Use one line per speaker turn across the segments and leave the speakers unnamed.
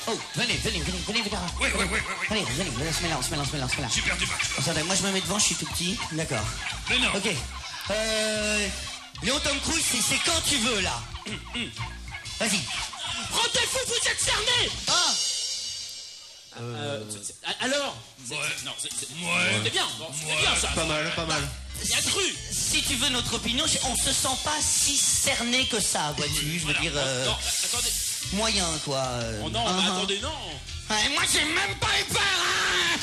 Oh, venez.
Oui.
Allez, on se mélange.
Super du match.
Attendez, moi je me mets devant, je suis tout petit. D'accord.
Mais non.
Ok. Léon Tom Cruise, c'est quand tu veux, là. Vas-y.
Rendez-vous, vous êtes cerné. Alors Non, c'était bien. Bon, c'était bien, ça.
Pas mal.
Bien cru.
Si tu veux notre opinion, on se sent pas si cerné que ça, vois-tu. Je veux dire,
Non, attendez.
moyen, quoi.
Oh non, mais attendez, non.
Moi, j'ai même pas eu peur, hein.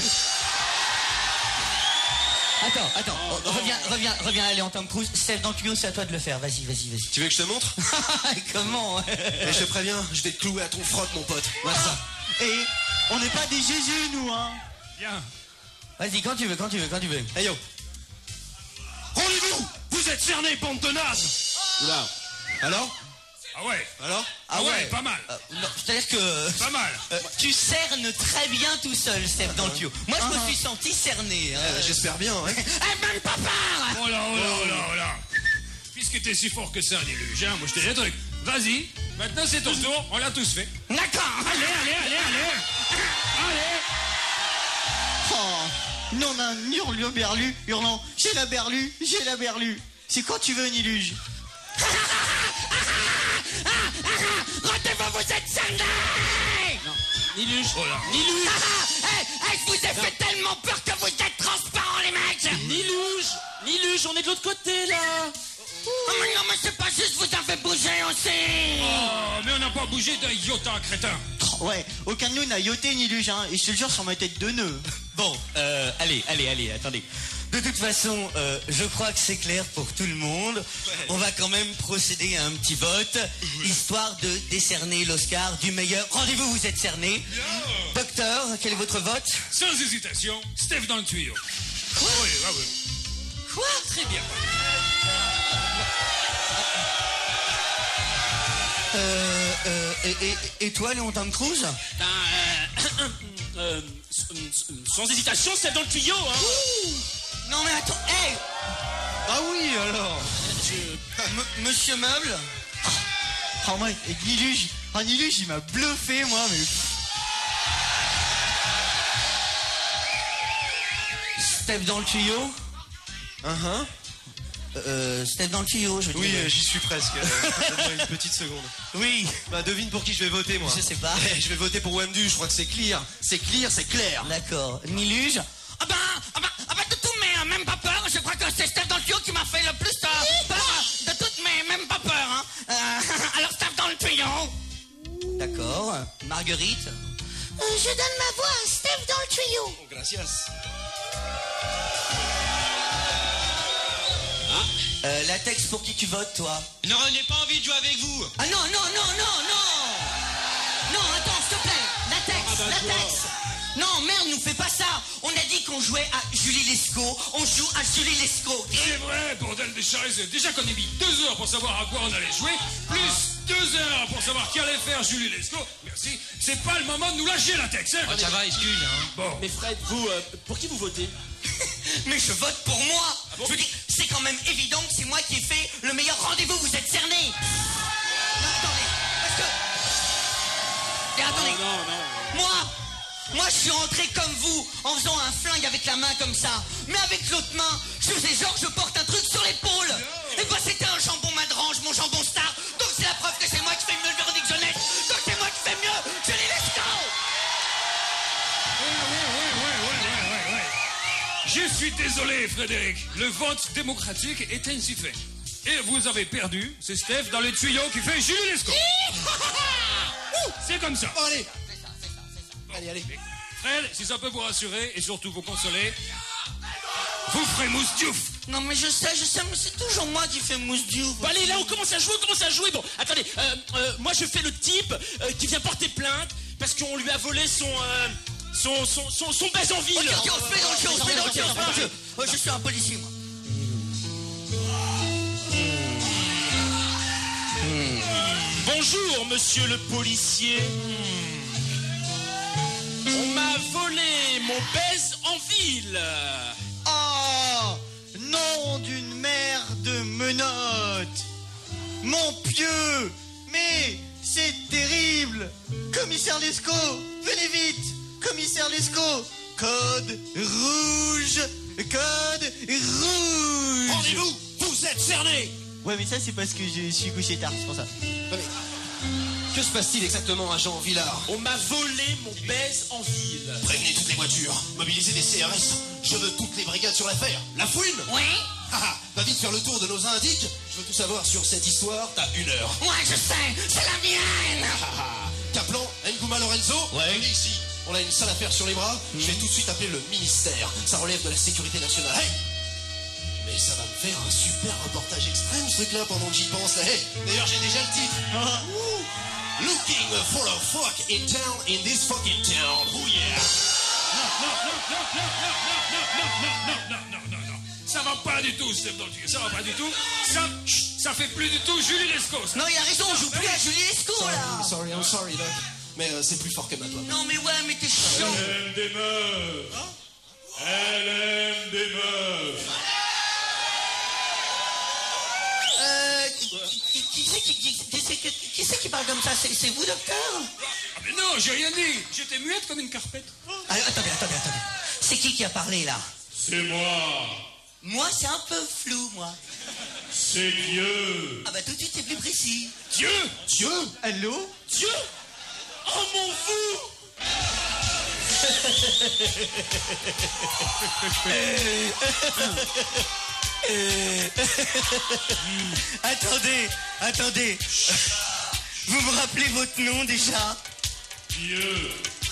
Attends, reviens à Léon Tom Cruise. Steph dans le tuyau, c'est à toi de le faire. Vas-y.
Tu veux que je te montre?
Comment?
Et je te préviens, je vais te clouer à ton froc, mon pote. Voilà ça.
Et on n'est pas des Jésus, nous, hein.
Bien.
Vas-y, quand tu veux.
Hey yo. Rendez-vous! Vous êtes cernés, bande de nazes! Oula. Alors?
Ah ouais, pas mal.
Non, c'est-à-dire que...
Pas mal.
tu cernes très bien tout seul, Steph, dans le tuyau. Moi, je me suis senti cerné. Hein.
J'espère bien, ouais.
Même pas peur.
Oh là. Puisque t'es si fort que ça, Déluge, hein, moi je te dis un truc. Vas-y, maintenant c'est ton tour, on l'a tous fait.
D'accord.
Allez.
Oh, nous on a un hurlant, hurlant. J'ai la berlue. C'est quand tu veux, Niluge.
Rendez-vous, vous êtes cernés.
Niluge.
Oh là.
Niluge.
Je vous ai fait tellement peur que vous êtes transparents, les mecs.
Niluge, on est de l'autre côté, là.
Oh, mais non, mais c'est pas juste, vous avez bougé aussi.
Oh, mais on n'a pas bougé d'un iota, crétin.
Ouais, aucun de nous n'a yoté Niluge, hein. Et je te le jure sur ma tête de nœud.
Bon, allez, attendez. De toute façon, je crois que c'est clair pour tout le monde. On va quand même procéder à un petit vote, histoire de décerner l'Oscar du meilleur. Rendez-vous, vous êtes cerné. Docteur, quel est votre vote?
Sans hésitation, Steph dans le tuyau.
Quoi?
Oui.
Quoi?
Très bien.
Et toi, Léon Tom Cruise?
Sans hésitation, c'est dans le tuyau, hein.
Ouh. Non mais attends, hey.
Ah oui, alors.
Monsieur Meuble.
Oh, moi, et Niluge, il m'a bluffé, moi, mais...
Steph dans le tuyau. Steph dans le tuyau, je veux
Oui,
dire.
j'y suis presque. Donne-moi une petite seconde.
Oui.
Bah, devine pour qui je vais voter, moi.
Je sais pas.
Je vais voter pour Wemdu, je crois que c'est clair. C'est clair.
D'accord. Niluge. Ah bah, de tout, mais même pas peur. Je crois que c'est Steph dans le tuyau qui m'a fait le plus peur. De tout, mais même pas peur. Hein. Alors Steph dans le tuyau. D'accord. Marguerite.
Je donne ma voix à Steph dans le tuyau.
Oh, gracias.
Latex, pour qui tu votes, toi?
Non, je n'ai pas envie de jouer avec vous.
Ah non. Non, attends, s'il te plaît. Latex. Non, merde, nous fais pas ça. On a dit qu'on jouait à Julie Lescaut. On joue à Julie Lescaut. Ok?
C'est vrai, bordel des chaises. Déjà qu'on a mis 2 heures pour savoir à quoi on allait jouer, plus 2 heures pour savoir qui allait faire Julie Lescaut. Merci. C'est pas le moment de nous lâcher, Latex, hein.
Ça va, excuse, hein.
Bon.
Mais Fred, vous, pour qui vous votez?
Mais je vote pour moi.
bon?
Je veux dire, c'est quand même évident que c'est moi qui ai fait le meilleur rendez-vous. Vous êtes cerné. Non, attendez. Parce que... Et attendez.
Non.
Moi, je suis rentré comme vous, en faisant un flingue avec la main comme ça. Mais avec l'autre main, je faisais genre je porte un truc sur l'épaule. Et bah c'était un jambon Madrange, mon jambon star. Donc c'est la preuve que c'est moi qui fais mieux le verdict jeunesse. Donc c'est moi qui fais mieux. Julie Lescaut.
Ouais. Je suis désolé, Frédéric. Le vote démocratique est ainsi fait. Et vous avez perdu. C'est Steph dans le tuyau qui fait Julie Lescaut. C'est comme ça.
Bon, allez. Allez.
Fred, si ça peut vous rassurer et surtout vous consoler, vous ferez mousse diouf.
Non mais je sais, mais c'est toujours moi qui fais mousse diouf.
Bon, allez, là, on commence à jouer. Bon, attendez, moi, je fais le type qui vient porter plainte parce qu'on lui a volé son baise en ville.
Ok, on se met dans le jeu. Je suis un policier, moi.
Bonjour, monsieur le policier. On m'a volé mon baise en ville.
Oh, nom d'une mère de menottes. Mon pieu, mais c'est terrible. Commissaire Lescaut, venez vite. Commissaire Lescaut, code rouge. Code rouge.
Rendez-vous, vous êtes cerné.
Ouais, mais ça, c'est parce que je suis couché tard, c'est pour ça.
Non, mais que se passe-t-il exactement, agent Villard?
On m'a volé mon baise en ville.
Prévenez toutes les voitures, mobilisez des CRS. Je veux toutes les brigades sur l'affaire. La fouine?
Oui?
Va vite faire le tour de nos indices. Je veux tout savoir sur cette histoire. T'as 1 heure.
Ouais, je sais, c'est la mienne.
Kaplan, Ngouma Lorenzo, venez ici. On a une sale affaire sur les bras. Je vais tout de suite appeler le ministère. Ça relève de la sécurité nationale. Hey, mais ça va me faire un super reportage extrême, ce truc-là, pendant que j'y pense. Hey, d'ailleurs, j'ai déjà le titre. Looking for a fuck in town, in this fucking town. Oh yeah.
Non. Ça va pas du tout, Steph dans le tuyau. Ça va pas du tout. Ça fait plus du tout Julie Lescaut. ça.
Non, il a raison, on joue plus à Julie Lescaut, là.
I'm sorry, Doc. Mais c'est plus fort que ma toi.
Non, mais ouais, mais t'es chiant.
Elle aime des meufs. Elle aime des meufs.
Qui c'est qui parle comme ça? C'est vous, docteur?
Ah mais non, j'ai rien dit. J'étais muette comme une carpette.
Ah, attendez. C'est qui a parlé, là?
C'est moi.
Moi, c'est un peu flou, moi.
C'est Dieu.
Ah bah tout de suite, c'est plus précis.
Dieu.
Allô?
Dieu. Oh mon fou.
Attendez. Vous me rappelez votre nom déjà?
Dieu.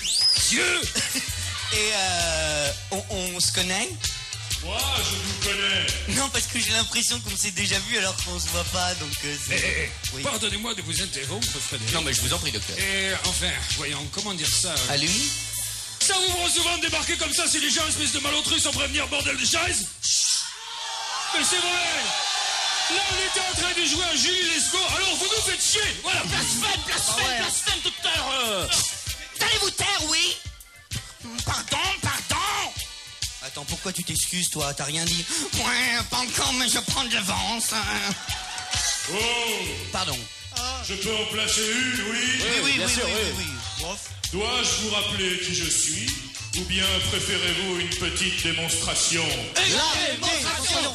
Et on se connaît?
Moi, je vous connais.
Non, parce que j'ai l'impression qu'on s'est déjà vu alors qu'on se voit pas, donc c'est... Oui.
Pardonnez-moi de vous interrompre, Frédéric.
Non, mais je vous en prie, docteur.
Et enfin, voyons, comment dire ça
À lui?
Ça vous prend souvent de débarquer comme ça, c'est les gens, espèce de malotru, sans prévenir, bordel de chaise? Mais c'est vrai. Là, on était en train de jouer à Julie Lescaut, alors vous nous faites chier. Voilà.
Blasphème, docteur.
Vous allez vous taire, oui? Pardon. Attends, pourquoi tu t'excuses, toi? T'as rien dit? Ouais, pas encore, mais je prends de l'avance.
Oh,
Pardon.
je peux en placer une, oui?
Oui.
Dois-je vous rappeler qui je suis? Ou bien préférez-vous une petite démonstration?
La démonstration.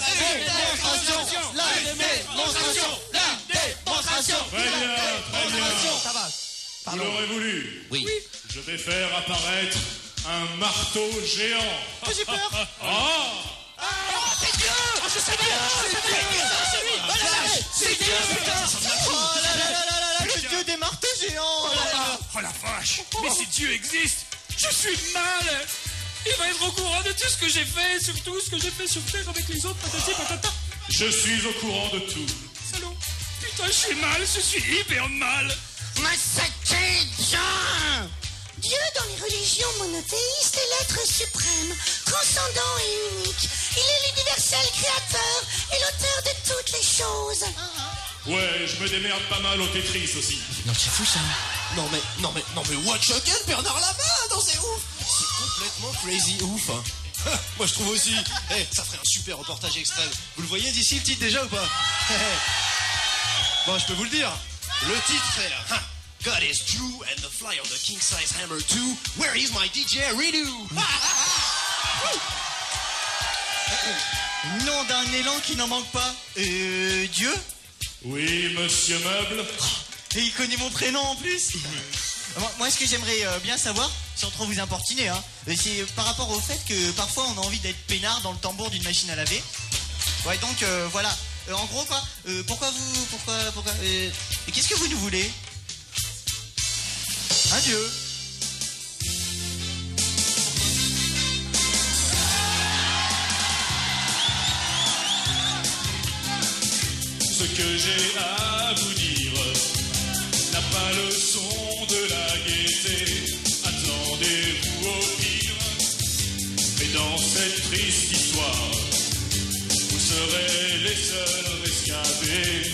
Très bien.
Ça va.
Vous l'aurez voulu.
Oui.
Je vais faire apparaître un marteau géant.
J'ai peur.
C'est Dieu. Je savais. C'est Dieu, putain.
Oh là, le dieu des marteaux géants.
Oh la vache. Mais si Dieu existe, je suis mal. Il va être au courant de tout ce que j'ai fait, surtout ce que j'ai fait sur Terre avec les autres, patati patata. Je suis au courant de tout. Salaud. Putain, je suis mal, je suis hyper mal.
Mais c'était bien.
Dieu, dans les religions monothéistes, est l'être suprême, transcendant et unique. Il est l'universel créateur et l'auteur de toutes les choses.
Ouais, je me démerde pas mal au Tetris aussi.
Non, c'est fou, ça.
Non mais watch again, Bernard Lama, non c'est ouf. C'est complètement crazy ouf. Hein. Moi je trouve aussi. Ça ferait un super reportage extrême. Vous le voyez d'ici le titre déjà ou pas? Bon, je peux vous le dire. Le titre c'est God is true and the fly of the king size hammer too. Where is my DJ Redo?
Nom d'un élan qui n'en manque pas. Dieu?
Oui, monsieur Meuble.
Et il connaît mon prénom en plus. Moi, ce que j'aimerais bien savoir, sans trop vous importuner, hein, c'est par rapport au fait que parfois on a envie d'être peinard dans le tambour d'une machine à laver. Ouais, donc voilà. En gros, quoi, pourquoi qu'est-ce que vous nous voulez? Un dieu.
Ce que j'ai à vous dire n'a pas le son de la gaieté. Attendez-vous au pire. Mais dans cette triste histoire, vous serez les seuls rescapés.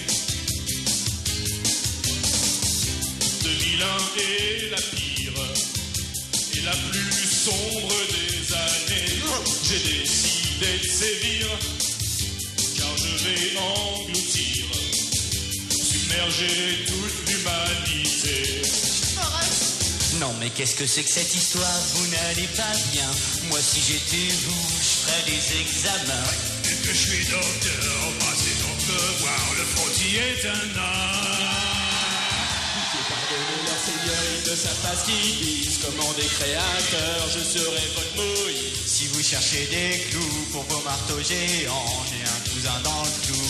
2001 est la pire et la plus sombre des années. J'ai décidé de sévir, car je vais engloutir, submerger toute l'humanité.
Non mais qu'est-ce que c'est que cette histoire? Vous n'allez pas bien. Moi si j'étais vous, je ferais des examens.
Et que je suis docteur, passez donc me voir, le frontier est un art.
Pardonnez leur Seigneur, ils ne savent pas ce qu'ils disent. Commandez créateur, je serai votre Moïse.
Si vous cherchez des clous pour vos marteaux géants, j'ai un cousin dans le clou.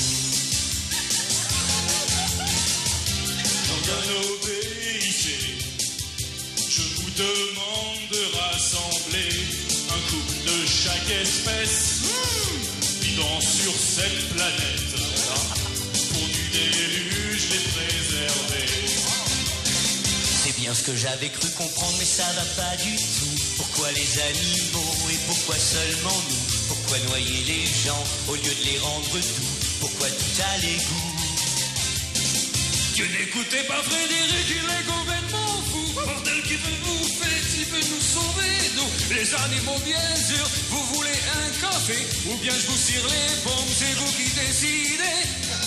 Bien obéissez, je vous demande de rassembler un couple de chaque espèce vivant sur cette planète pour du déluge les préserver.
C'est bien ce que j'avais cru comprendre, mais ça va pas du tout. Pourquoi les animaux et pourquoi seulement nous? Pourquoi noyer les gens au lieu de les rendre doux? Pourquoi tout à l'égout?
Dieu n'écoutez pas Frédéric, il est complètement fou. Bordel qui veut vous faire, il veut nous sauver, nous, les animaux bien sûr. Vous voulez un café, ou bien je vous tire les bombes, c'est vous qui décidez.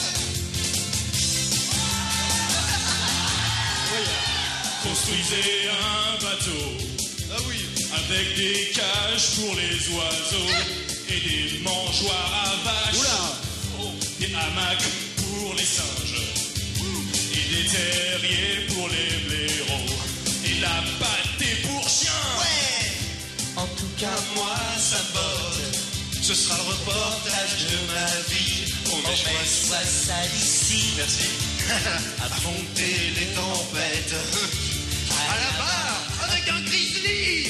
Construisez un bateau, avec des cages pour les oiseaux, et des mangeoires à vaches, des hamacs pour les singes. Des terriers pour les blaireaux et la pâtée pour chiens.
Ouais.
En tout cas moi ça botte.
Ce sera le reportage
De ma vie, on soit sale ici.
Merci.
Affronter
les tempêtes. À la barre, avec un grizzly.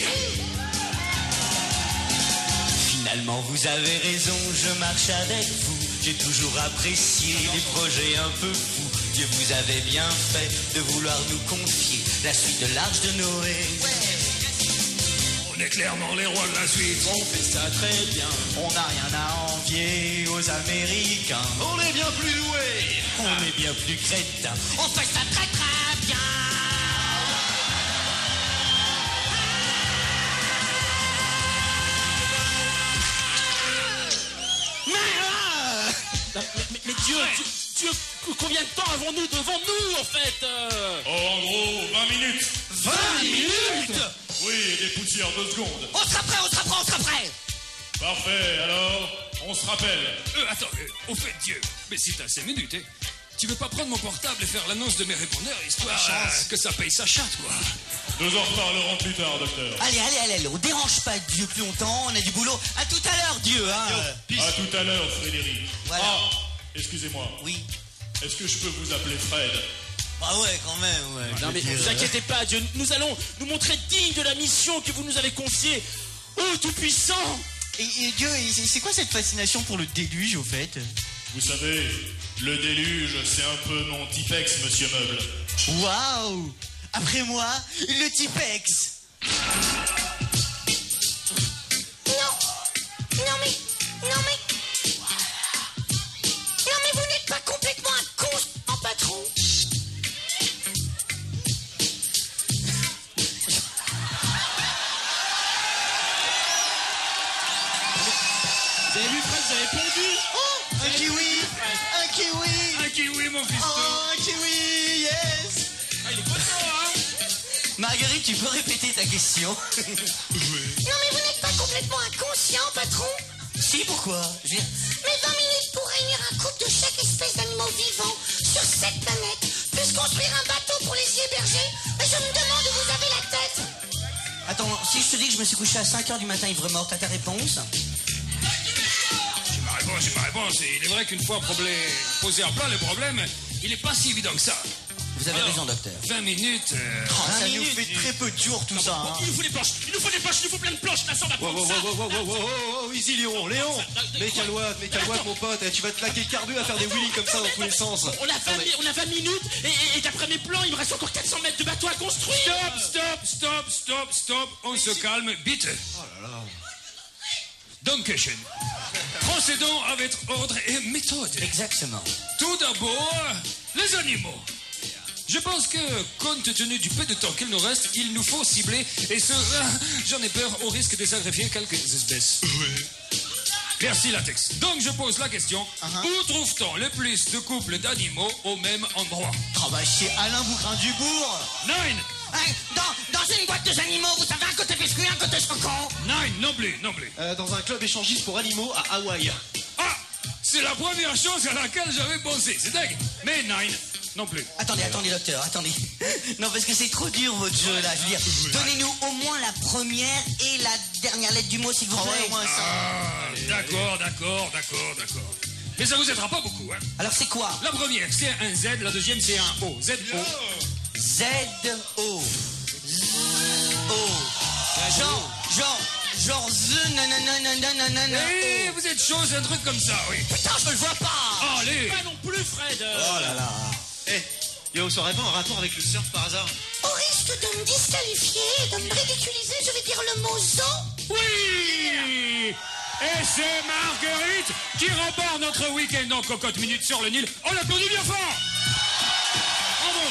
Finalement vous avez raison, je marche avec vous. J'ai toujours apprécié les projets un peu fous. Dieu vous avez bien fait de vouloir nous confier la suite de l'Arche de Noé.
On est clairement les rois de la suite.
On fait ça très bien.
On n'a rien à envier aux Américains.
On est bien plus doués.
On est bien plus crétins. On fait ça très très bien.
Mais Dieu, combien de temps avons-nous devant nous, en fait
Oh, en gros, 20 minutes.
20 minutes?
Oui, et des poussières 2 secondes.
On sera prêt.
Parfait, alors, on se rappelle.
Attends, au fait, Dieu, mais si t'as 5 minutes, tu veux pas prendre mon portable et faire l'annonce de mes répondeurs, histoire que ça paye sa chatte, quoi.
Nous en reparlerons plus tard, docteur.
Allez, on dérange pas Dieu plus longtemps, on a du boulot. À tout à l'heure, Dieu, hein.
À tout à l'heure, Frédéric.
Voilà.
Ah, excusez-moi.
Oui.
Est-ce que je peux vous appeler Fred?
Ah ouais, quand même, ouais.
Non mais ne vous inquiétez pas, Dieu, nous allons nous montrer dignes de la mission que vous nous avez confiée. Oh, Tout-Puissant!
Et Dieu, c'est quoi cette fascination pour le déluge, au fait?
Vous savez, le déluge, c'est un peu mon Tipex, monsieur Meuble.
Waouh! Après moi, le Tipex!
Non mais vous n'êtes pas complètement un con, en patron.
Vous avez vu, Fred, vous avez pondu?
Oh! Un kiwi!
Un kiwi, mon fils.
Oh, un kiwi! Yes!
Ah, il est content, hein?
Marguerite, tu peux répéter ta question?
Non mais vous n'êtes pas complètement inconscient, patron.
Si, pourquoi?
Mais 20 minutes pour réunir un couple de chaque espèce d'animaux vivants sur cette planète, plus construire un bateau pour les y héberger, mais je me demande où vous avez la tête.
Attends, si je te dis que je me suis couché à 5h du matin ivre mort, t'as ta réponse?
J'ai ma réponse. Et il est vrai qu'une fois posé à plat le problème, il est pas si évident que ça.
Vous avez raison, docteur.
20 minutes.
Ça nous fait très peu de jours, tout ça.
Bon,
Hein.
il nous faut des planches, il nous faut plein de planches, là, ça va prendre ça.
Oh, easy Léon, mets calouette, mon pote, tu vas te laquer le carbu à faire des wheelies comme ça dans tous les sens.
On a 20 minutes, et d'après mes plans, il me reste encore 400 mètres de bateau à construire.
Stop. On se calme, bitte. Oh là là. Dankeschön. Procédons avec ordre et méthode.
Exactement.
Tout d'abord, les animaux. Je pense que, compte tenu du peu de temps qu'il nous reste, il nous faut cibler, et j'en ai peur, au risque de sacrifier quelques espèces. Merci Latex. Donc je pose la question, où trouve-t-on le plus de couples d'animaux au même endroit?
Oh bah chez Alain Bougrain-Dubourg.
9.
Hein, dans une boîte de animaux, vous savez, un côté biscuit, un côté chocolat.
9, non plus.
Dans un club échangiste pour animaux à Hawaï.
Ah, c'est la première chose à laquelle j'avais pensé, c'est dingue. Mais 9, non plus.
Attendez, docteur, attendez. Non, parce que c'est trop dur, votre jeu, là. Je veux dire, donnez-nous au moins la première et la dernière lettre du mot, s'il vous plaît.
Ouais, au moins ça.
Ah, d'accord. Mais ça vous aidera pas beaucoup, hein.
Alors, c'est quoi?
La première, c'est un Z, la deuxième, c'est un O. Z-O.
Z-O. O. Genre Z, nanana.
Eh, vous êtes chaud, c'est un truc comme ça, oui.
Putain, je le vois pas.
Allez.
Pas non plus, Fred.
Oh là là. Eh, yo, ça aurait pas un rapport avec le surf par hasard?
Au risque de me disqualifier et de me ridiculiser, je vais dire le mot zoo.
Oui. Et c'est Marguerite qui remporte notre week-end en cocotte minute sur le Nil. On l'applaudit bien fort. Bravo.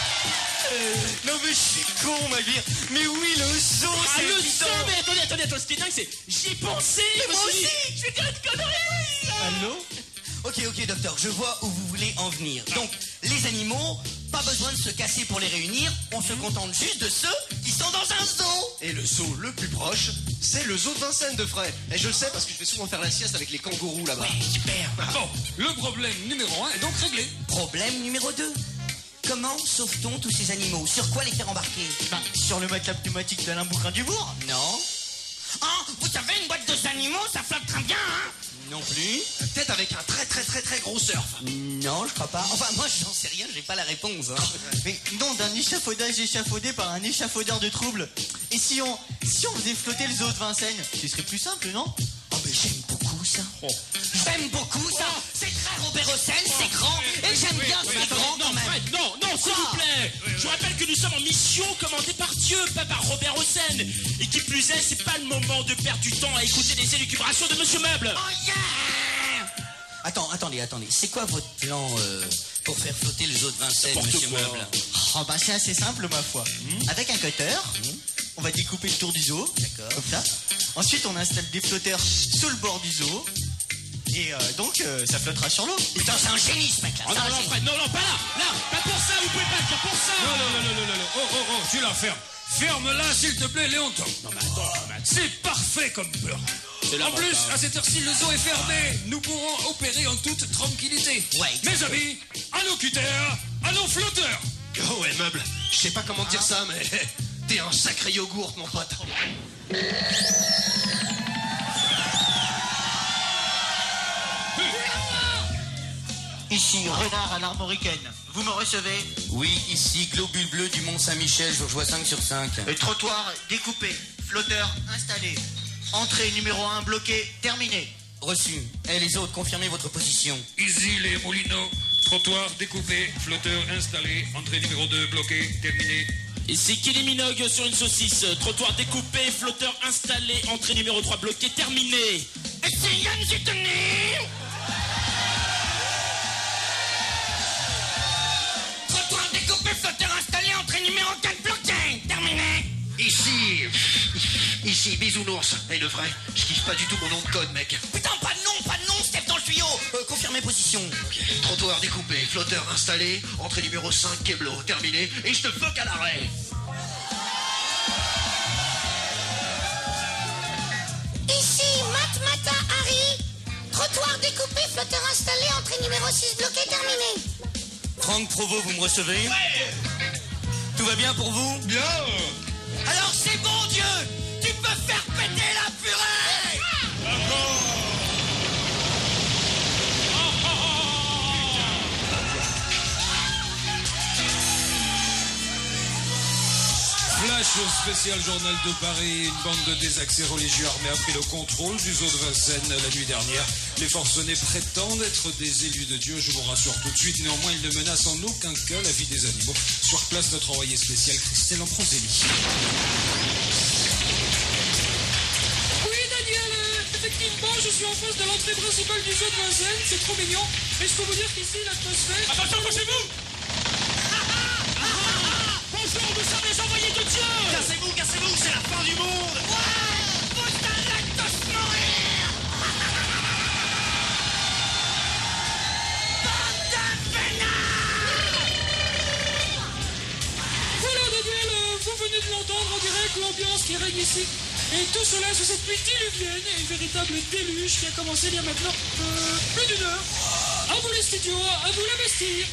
Non mais je suis con, ma vie. Mais oui, le zoo,
Ah,
c'est
le
évident.
son, mais attendez, ce qui est dingue, c'est j'y ai pensé.
Mais moi aussi.
Je vais dire une connerie.
Allô?
Ok, docteur, je vois où vous voulez en venir. Donc, les animaux, pas besoin de se casser pour les réunir, on se contente juste de ceux qui sont dans un zoo.
Et le zoo le plus proche, c'est le zoo de Vincennes de Fray. Et je le sais parce que je vais souvent faire la sieste avec les kangourous là-bas.
Super.
Bon, le problème numéro 1 est donc réglé.
Problème numéro 2. Comment sauve-t-on tous ces animaux? Sur quoi les faire embarquer?
Sur le matelas pneumatique d'Alain Bougrain-Dubourg.
Non. Ah, vous savez, une boîte de animaux, ça flotte très bien, hein? Non plus.
Peut-être avec un très gros surf.
Non, je crois pas. Enfin, moi, j'en sais rien, j'ai pas la réponse. Hein.
Mais non, d'un échafaudage échafaudé par un échafaudeur de troubles. Et si on faisait flotter le zoo de Vincennes, ce serait plus simple, non?
Oh, mais j'aime beaucoup ça. J'aime beaucoup ça. C'est très Robert Hossein, c'est grand. Et j'aime bien, c'est grand quand même.
Fred, non, s'il vous plaît. Je vous rappelle que nous sommes en mission commandée par Dieu, pas par Robert Hossein. Et qui plus est, c'est pas le moment de perdre du temps à écouter les élucubrations de Monsieur Meuble.
Oh yeah! Attendez. C'est quoi votre plan pour faire flotter le zoo de Vincennes, Monsieur Meuble?
Oh bah c'est assez simple, ma foi. Avec un cutter, on va découper le tour du zoo.
D'accord.
Comme ça. Ensuite, on installe des flotteurs sous le bord du zoo. Et donc, ça flottera sur l'eau.
Putain, c'est un génie ce mec-là.
Oh non, Fred, non, pas là, pas pour ça, vous pouvez pas le faire pour ça.
Non. Oh, tu la fermes. Ferme-la, s'il te plaît, Léonton. Non, mais attends. C'est parfait comme beurre. En plus, à cette heure-ci, le zoo est fermé. Nous pourrons opérer en toute tranquillité.
Ouais.
Mes amis, à nos cutters, à nos flotteurs.
Oh ouais, meuble. Je sais pas comment te dire ça, mais t'es un sacré yogourt, mon pote.
Ici, renard à l'armoricaine. Vous me recevez?
Oui, ici, globule bleu du Mont-Saint-Michel, je rejoins 5 sur 5.
Le trottoir découpé. Flotteur installé. Entrée numéro 1 bloquée. Terminé.
Reçu. Et les autres, confirmez votre position.
Ici, les Moulineaux. Trottoir découpé, flotteur installé, entrée numéro 2 bloquée, terminé.
Et c'est Kelly Minogue sur une saucisse. Trottoir découpé, flotteur installé, entrée numéro 3 bloquée, terminé.
Et c'est Yann Zitoni. Trottoir découpé, flotteur installé, entrée numéro 4 bloquée, terminé.
Ici, bisounours. Et le vrai, je kiffe pas du tout mon nom de code, mec.
Putain, pas de nom, Steph dans le tuyau. Confirmez position.
Ok, trottoir découpé, flotteur installé, entrée numéro 5, Keblo, terminé, et je te fuck à l'arrêt.
Ici, Matmata Harry. Trottoir découpé, flotteur installé, entrée numéro 6 bloquée, terminé.
Franck Provost, vous me recevez?
Ouais.
Tout va bien pour vous?
Bien.
Alors c'est bon Dieu, tu peux faire péter la purée.
Flash au spécial journal de Paris. Une bande de désaxés religieux armés a pris le contrôle du zoo de Vincennes la nuit dernière. Les forcenés prétendent être des élus de Dieu, je vous rassure tout de suite. Néanmoins, ils ne menacent en aucun cas la vie des animaux. Sur place, notre envoyé spécial Christelle Ambroselli.
Oui, Daniel, effectivement, je suis en face de l'entrée principale du zoo de Vincennes, c'est trop mignon. Et je peux vous dire qu'ici, l'atmosphère...
Attention, approchez-vous. Bonjour, nous sommes les envoyés de Dieu.
Cassez-vous, c'est la fin du monde.
Vous allez tous mourir.
venez de l'entendre, on dirait que l'ambiance qui règne ici. Et tout cela sous cette pluie diluvienne et une véritable déluge qui a commencé il y a maintenant plus d'une heure. À vous les studios, à vous la Bastille.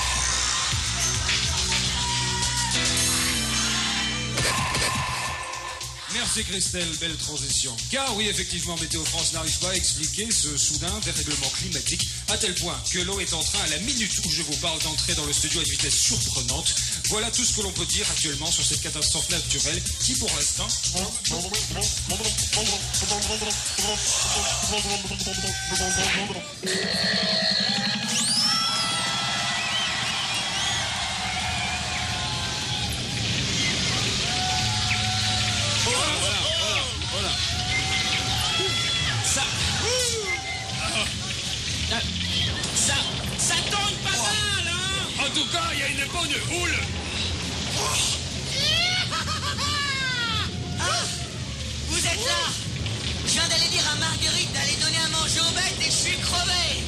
Merci Christelle, belle transition. Car oui, effectivement, Météo France n'arrive pas à expliquer ce soudain dérèglement climatique à tel point que l'eau est en train, à la minute où je vous parle, d'entrer dans le studio à une vitesse surprenante. Voilà tout ce que l'on peut dire actuellement sur cette catastrophe naturelle qui, pour l'instant...
Ça tourne pas mal, hein.
En tout cas, il y a une bonne houle.
Ah, vous êtes là. Je viens d'aller dire à Marguerite d'aller donner à manger aux bêtes et je suis crevé.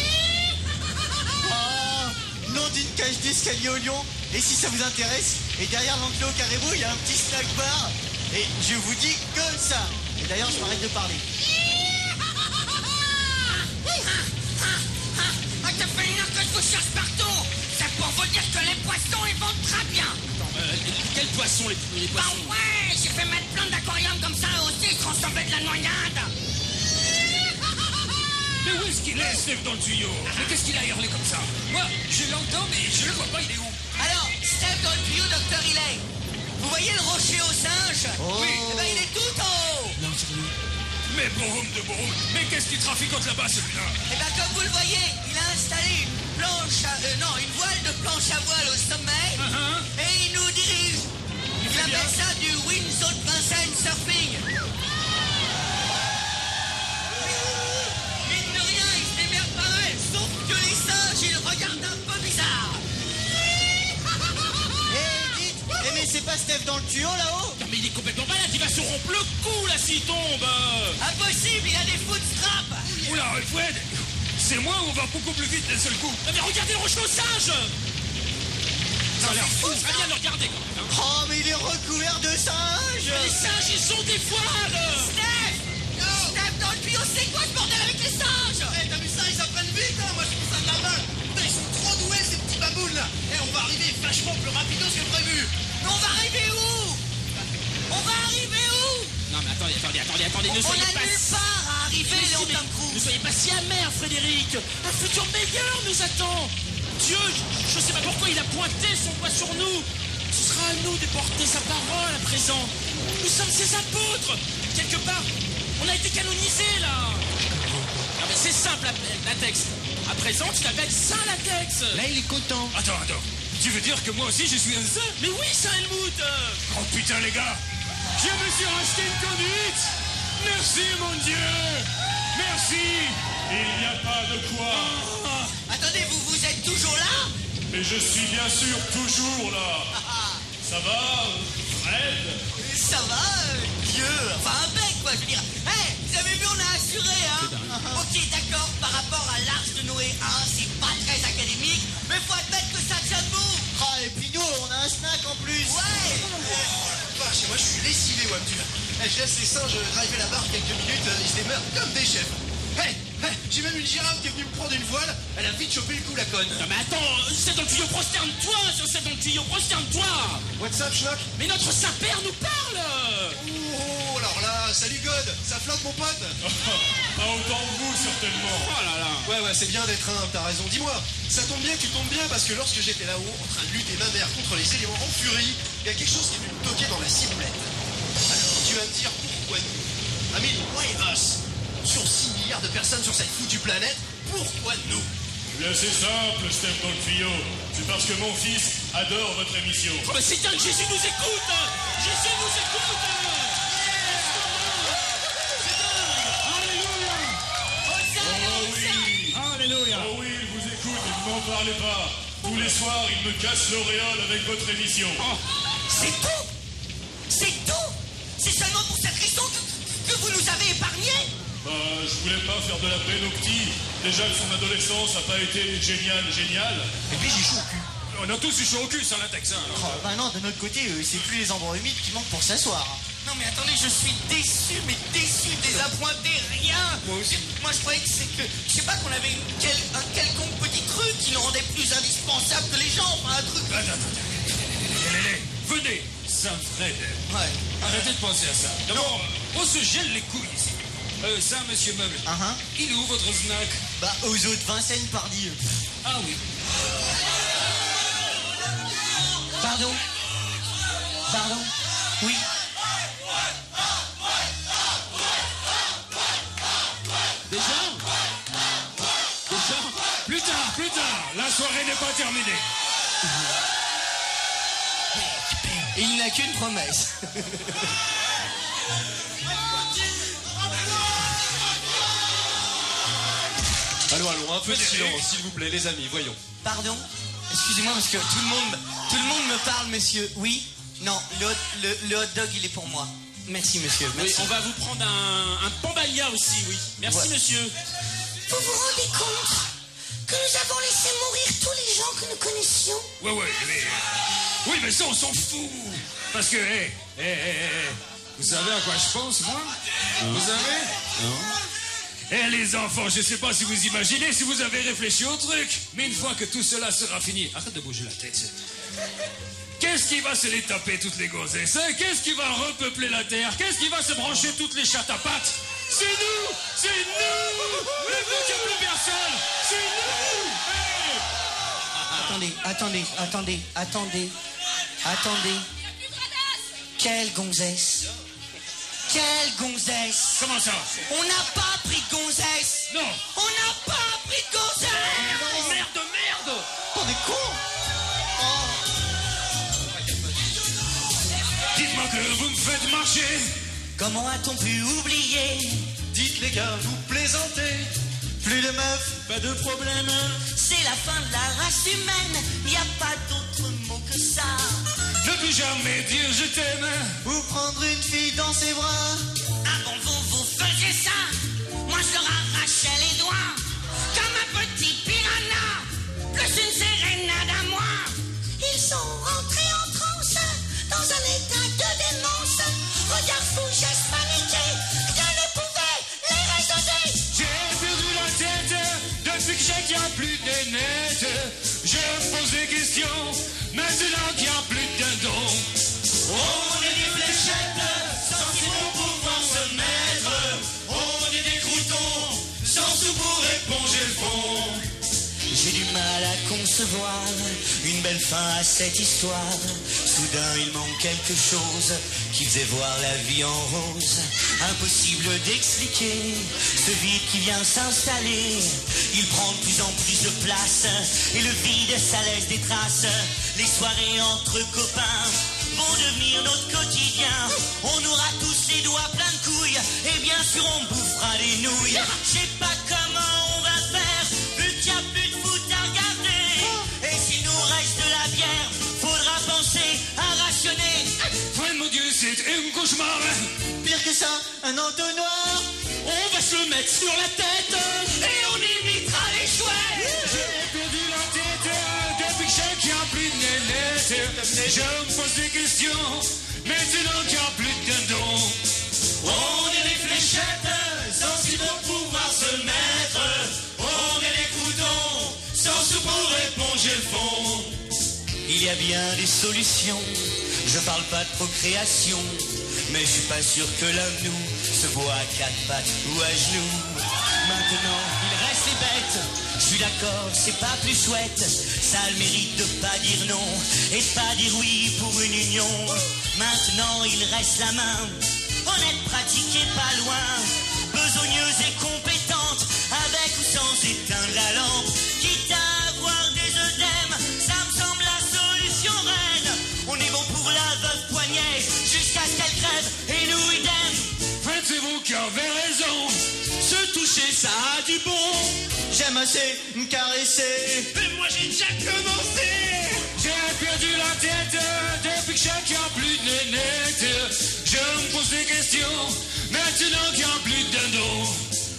Oh, nom d'une cage d'escalier au lion. Et si ça vous intéresse, et derrière l'enclos caribou, il y a un petit snack bar. Et je vous dis que ça. Et d'ailleurs, je m'arrête de parler.
Ça fait une heure que je vous cherche partout. C'est pour vous dire que les poissons, ils vont très bien.
Quels poissons, les
Bah
poissons?
ouais, j'ai fait mettre plein d'aquariums comme ça aussi, transformer de la noyade.
Mais où est-ce qu'il est, Steph, dans le tuyau? Mais qu'est-ce qu'il a hurlé comme ça?
Moi, je l'entends, mais je le vois pas, il est où?
Alors, Steph dans le tuyau, docteur Hillet. Vous voyez le rocher aux singes?
Oh.
Oui. Eh ben, il est tout en haut.
Non, sérieux.
Mais boum de boum. Mais qu'est-ce qu'il traficote là-bas, celui-là?
Eh ben, comme vous le voyez, il a installé une une voile de planche à voile au sommet. Et il nous dirige. Il appelle ça du Windsor Vincennes Surfing. Mine de rien, il se démerde pareil, sauf que les singes, ils regardent un peu bizarre.
Eh, dites, mais c'est pas Steph dans le tuyau là-haut?
Non, mais il est complètement malade, il va se rompre le cou là s'il tombe.
Impossible, il a des footstraps.
Oula, Fred, c'est moi ou on va beaucoup plus vite d'un seul coup?
Non, mais regardez le rocher aux singes. Ça a l'air fou, ça vient de le regarder quand même, hein.
Oh, mais il est recouvert de singes.
Les singes, ils ont des voiles.
Steph dans le tuyau, c'est quoi ce bordel avec les singes?
Eh, t'as vu ça, ils apprennent vite, hein. Moi je trouve ça de la balle. Putain, ils sont trop doués ces petits babounes là. Eh, on va arriver vachement plus rapidos que prévu.
Mais on va arriver où? On va arriver où?
Non, mais attendez, ne
On
soyez
a
pas...
nulle part à arriver,
Mais si,
Léon
mais
Tom Cruise.
ne soyez pas si amer, Frédéric. Un futur meilleur nous attend. Dieu, je sais pas pourquoi il a pointé son doigt sur nous. Ce sera à nous de porter sa parole à présent. Nous sommes ses apôtres. Quelque part, on a été canonisés là. Non mais c'est simple, Latex. À présent, tu t'appelles Saint Latex.
Là, il est content.
Attends. Tu veux dire que moi aussi je suis un saint?
Mais oui, Saint Helmut.
Oh putain, les gars. Je me suis racheté une conduite. Merci, mon Dieu. Merci. Il n'y a pas de quoi.
Attendez, vous êtes toujours là?
Mais je suis bien sûr toujours là. Ça va, Fred?
Ça va, Dieu. Enfin, un bec, quoi, je veux dire. Hey, vous avez vu, on a assuré, hein? Ok, d'accord, par rapport à l'Arche de Noé 1, c'est pas très académique, mais faut admettre que ça tient debout.
Ah, et puis nous, on a un snack en plus.
Ouais.
Vache, moi je suis lessivé, ouais, tu vois. Eh, je laisse les singes driver la barre quelques minutes, ils se démerdent comme des chefs. Hey, j'ai même une girafe qui est venue me prendre une voile, elle a vite chopé le coup, la conne.
Non mais attends, c'est dans le tuyau, prosterne-toi. C'est dans le tuyau, prosterne-toi.
What's up, Schnock?
Mais notre Saint-Père nous parle.
Oh, alors là, salut God, ça flotte mon pote.
Pas autant que vous, certainement.
Oh là là.
Ouais, c'est bien d'être un, t'as raison. Dis-moi, ça tombe bien que tu tombes bien parce que lorsque j'étais là-haut, en train de lutter ma mère contre les éléments en furie, il y a quelque chose qui est venu me toquer dans la ciboulette. Alors, tu vas me dire pourquoi nous? Amélie, moi et Us, sur 6 milliards de personnes sur cette foutue planète, pourquoi nous?
Bien, c'est simple, Steph dans le tuyau. C'est parce que mon fils adore votre émission.
Oh mais c'est dingue, Jésus nous écoute. Jésus nous écoute.
Alléluia. Oh oui, il vous écoute et vous m'en parlez pas. Tous les soirs, il me casse l'auréole avec votre émission.
C'est tout. C'est tout. C'est seulement pour cette raison que vous nous avez épargnés.
Bah, je voulais pas faire de la peine au petit. Déjà que son adolescence a pas été géniale.
Et puis j'y joue au cul.
on a tous eu chaud au cul sur latex, hein.
Oh, bah non, de notre côté, c'est plus les endroits humides qui manquent pour s'asseoir.
Non mais attendez, je suis déçu, mais déçu, désappointé, rien.
Moi aussi.
Moi je croyais que c'est que, je sais pas, qu'on avait un quelconque petit truc qui nous rendait plus indispensable que les gens, enfin un truc.
Attendez. Venez, Saint-Fred.
Ouais.
Arrêtez de penser à ça. D'abord, on se gèle les couilles ici. Ça, monsieur Meuble. Il est où votre snack?
Bah, aux autres Vincennes, pardi.
Ah oui.
Pardon? Pardon? Oui.
Déjà? Plus tard. La soirée n'est pas terminée.
Et il n'a qu'une promesse.
Allons, un peu de silence, s'il vous plaît, les amis, voyons.
Pardon? Excusez-moi parce que tout le monde me parle, monsieur. Oui? Non, le hot dog, il est pour moi. Merci, monsieur. Merci.
Oui, on va vous prendre un pambalia aussi, oui. Merci,
Ouais.
monsieur.
Vous vous rendez compte que nous avons laissé mourir tous les gens que nous connaissions?
Ouais, mais... Oui, mais ça, on s'en fout. Parce que, vous savez à quoi je pense, moi? Vous savez? Non. Les enfants, je sais pas si vous imaginez, si vous avez réfléchi au truc. Mais une fois que tout cela sera fini... Arrête de bouger la tête. Qu'est-ce qui va se les taper, toutes les gonzesses, hein? Qu'est-ce qui va repeupler la terre? Qu'est-ce qui va se brancher toutes les chattes à pattes? C'est nous! C'est nous! Mais vous, il n'y a plus personne! C'est nous!
Attendez. Quelle gonzesse?
Comment ça?
On n'a pas pris de gonzesse!
Non!
On n'a pas pris de gonzesse!
Merde!
On est con!
Dites-moi que vous me faites marcher!
Comment a-t-on pu oublier?
Dites les gars, vous plaisantez.
Plus de meufs,
Pas de problème.
C'est la fin de la race humaine, y a pas d'autre mot que ça.
Ne plus jamais dire je t'aime!
ou prendre une fille dans ses bras.
Avant vous faisiez ça, moi je leur arrachais les doigts, comme un petit piranha, plus une sérénade à moi.
Ils sont rentrés en transe, dans un état de démence. Regard fou, geste paniqué, rien ne pouvait les raisonner.
J'ai perdu la tête depuis que j'ai qu'il n'y a plus de nénettes. Je me pose des questions maintenant qu'il n'y a plus de dindons. On est des fléchettes, sensibles pour pouvoir se mettre. On est des croutons, sans sous pour éponger le fond.
J'ai du mal à concevoir une belle fin à cette histoire. Soudain il manque quelque chose qui faisait voir la vie en rose. Impossible d'expliquer ce vide qui vient s'installer. Il prend de plus en plus de place et le vide ça laisse des traces. Les soirées entre copains vont devenir notre quotidien. On aura tous les doigts pleins de couilles et bien sûr on bouffera des nouilles. Je sais pas comment on va faire vu qu'il n'y a plus de foot à regarder. Et s'il nous reste de la bière, faudra penser à rationner.
Ouais, mon Dieu, c'est un cauchemar.
Pire que ça, un entonnoir.
On va se le mettre sur la tête.
Et on imitera les chouettes.
J'ai perdu la tête depuis que j'ai qu'il n'y a plus de nénettes. Je me pose des questions maintenant qu'il n'y a plus de dindons. On est des fléchettes, sensibles pour pouvoir se mettre. On est des croutons, sans sous pour éponger le fond.
Il y a bien des solutions. Je parle pas de procréation, mais je suis pas sûr que l'un de nous se voit à quatre pattes ou à genoux. Maintenant, il reste les bêtes. Je suis d'accord, c'est pas plus chouette. Ça a le mérite de pas dire non et de pas dire oui pour une union. Maintenant, il reste la main. Honnête, pratiquée pas loin. Besogneuse et compétente, avec ou sans éteindre la lampe. Quitte à avoir des œdèmes, ça me semble la solution reine. On est bon pour la veuve poignet, jusqu'à ce qu'elle crève, et nous idem.
C'est vous qui avez raison.
Se toucher, ça a du bon.
J'aime assez me caresser.
Mais moi j'ai déjà commencé.
J'ai perdu la tête depuis que j'ai qu'il n'y a plus de nénettes. Je me pose des questions maintenant qu'il n'y a plus de dindons.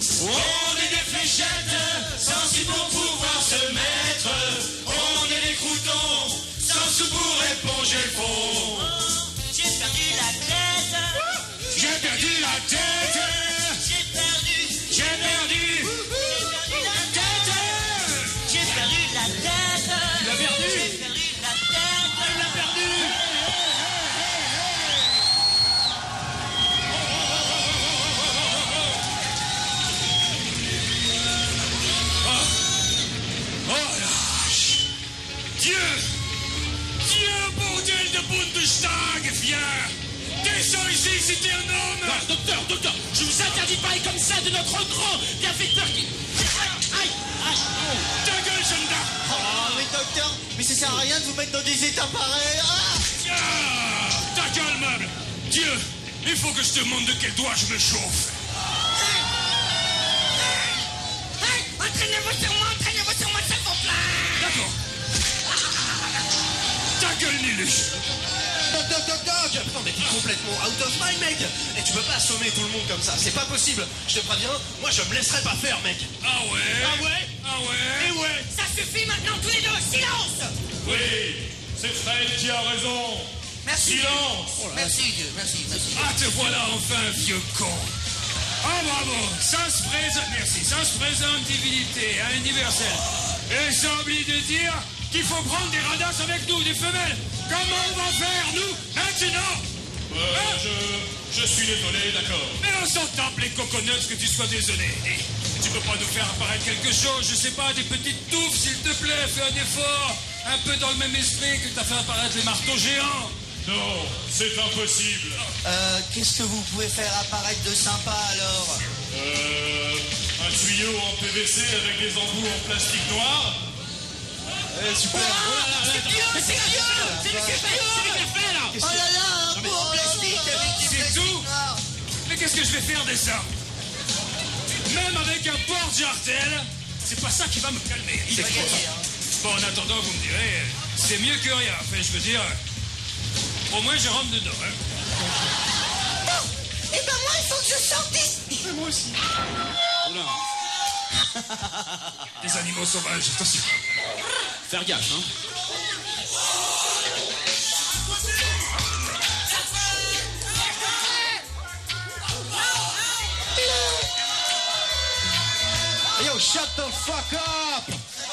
On est des fléchettes, sensibles pour pouvoir se mettre. On est des croutons,
toucher le fond.
J'ai perdu la tête.
J'ai perdu la tête.
J'ai perdu.
J'ai perdu.
La tête. J'ai perdu la tête.
Tu l'as perdu.
J'ai perdu la tête.
Tu l'as perdu. Oh la vache. Dieu, bordel de Bundestag, viens. Descends ici si t'es un homme.
Ah, docteur, je vous interdis de parler comme ça de notre grand bienfaiteur qui... Aïe.
Ta gueule, soldat.
Oh, mais docteur, mais ça sert à rien de vous mettre dans des états pareils. Ah
Ta gueule, meuble. Dieu, il faut que je te montre de quel doigt je me chauffe.
Entraînez-vous sur moi, s'il vous plaît.
D'accord. Ta gueule, Nilus.
Doc. Non mais t'es complètement out of mind, mec. Et tu peux pas assommer tout le monde comme ça, c'est pas possible. Je te préviens, moi je me laisserai pas faire, mec.
Ah ouais.
Et ouais. Ça suffit maintenant, tous les deux, silence.
Oui, c'est Fred qui a raison.
Merci.
Silence.
Merci, Dieu, merci.
Ah, te voilà enfin, vieux con. Ah, bravo. Ça se présente divinité universelle. Et ça oublie de dire qu'il faut prendre des radasses avec nous, des femelles. Comment on va faire, nous, maintenant? Je suis désolé, d'accord. Mais on s'en tape les coconuts que tu sois désolé. Et tu peux pas nous faire apparaître quelque chose, je sais pas, des petites touffes, s'il te plaît, fais un effort. Un peu dans le même esprit que t'as fait apparaître les marteaux géants. Non, c'est impossible.
Qu'est-ce que vous pouvez faire apparaître de sympa alors?
Un tuyau en PVC avec des embouts en plastique noir.
Super.
C'est Dieu.
Oh là là, un pot en plastique avec du
C'est
plastique
tout?
noir.
Mais qu'est-ce que je vais faire de ça? Même avec un porte-jartel, c'est pas ça qui va me calmer.
Il va gagner, hein.
Bon, en attendant, vous me direz, c'est mieux que rien. Enfin, je veux dire, au moins je rentre dedans. Hein.
Bon, et ben moi, il faut que je sorte d'ici.
Moi aussi. Oula. Des animaux sauvages, attention.
Faire gaffe, hein.
Yo, shut the fuck up.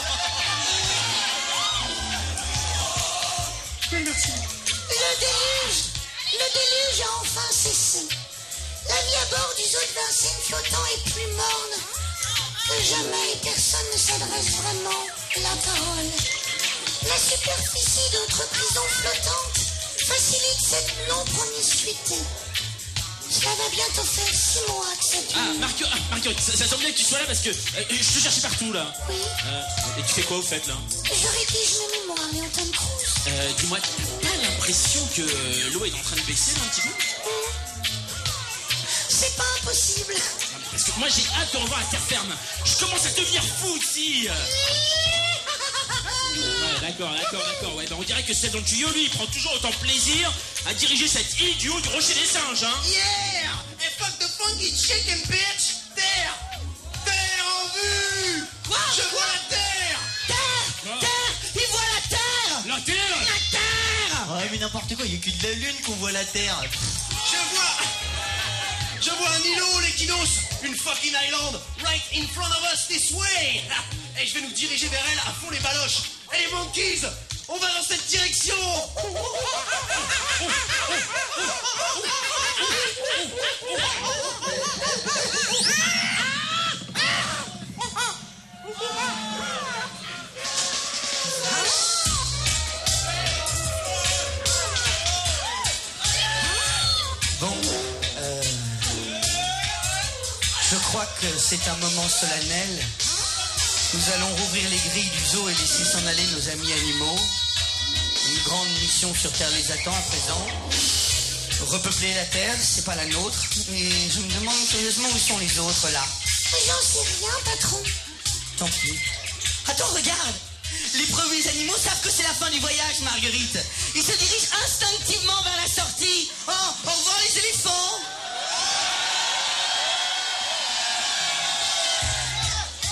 Le déluge a enfin cessé. La vie à bord du zoo de Vincennes flottant est plus morne que jamais et personne ne s'adresse vraiment la parole. La superficie d'autres prisons flottantes facilite cette non promiscuité. Cela va bientôt faire 6 mois que ça dure.
Ah, Marguerite, ça tombe bien que tu sois là parce que je te cherchais partout là.
Oui,
Et tu fais quoi au fait là?
je rédige mes mémoires, Léon Cruz.
Dis-moi, t'as l'impression que l'eau est en train de baisser là un petit peu?
C'est pas impossible.
Parce que moi j'ai hâte de revoir la terre ferme. Je commence à devenir fou ici. Ouais, d'accord. Ouais, ben on dirait que celle dans le tuyau, lui, il prend toujours autant de plaisir à diriger cette île du haut du rocher des singes, hein.
Yeah! And fuck the funky chicken, bitch! Terre! Terre en vue!
Quoi?
Je vois la terre!
Terre, il voit la terre.
La terre!
La terre.
Ouais, mais n'importe quoi, il n'y a que de la lune qu'on voit la terre.
Je vois un îlot, l'équinos. Une fucking island. Right in front of us this way. Et je vais nous diriger vers elle à fond les baloches. Hey monkeys, on va dans cette direction.
Bon, je crois que c'est un moment solennel. Nous allons rouvrir les grilles du zoo et laisser s'en aller nos amis animaux. Une grande mission sur Terre les attend à présent. Repeupler la Terre, c'est pas la nôtre. Et je me demande sérieusement où sont les autres là.
J'en sais rien, patron.
Tant pis.
Attends, regarde. Les premiers animaux savent que c'est la fin du voyage, Marguerite. Ils se dirigent instinctivement vers la sortie. Oh, au revoir les éléphants.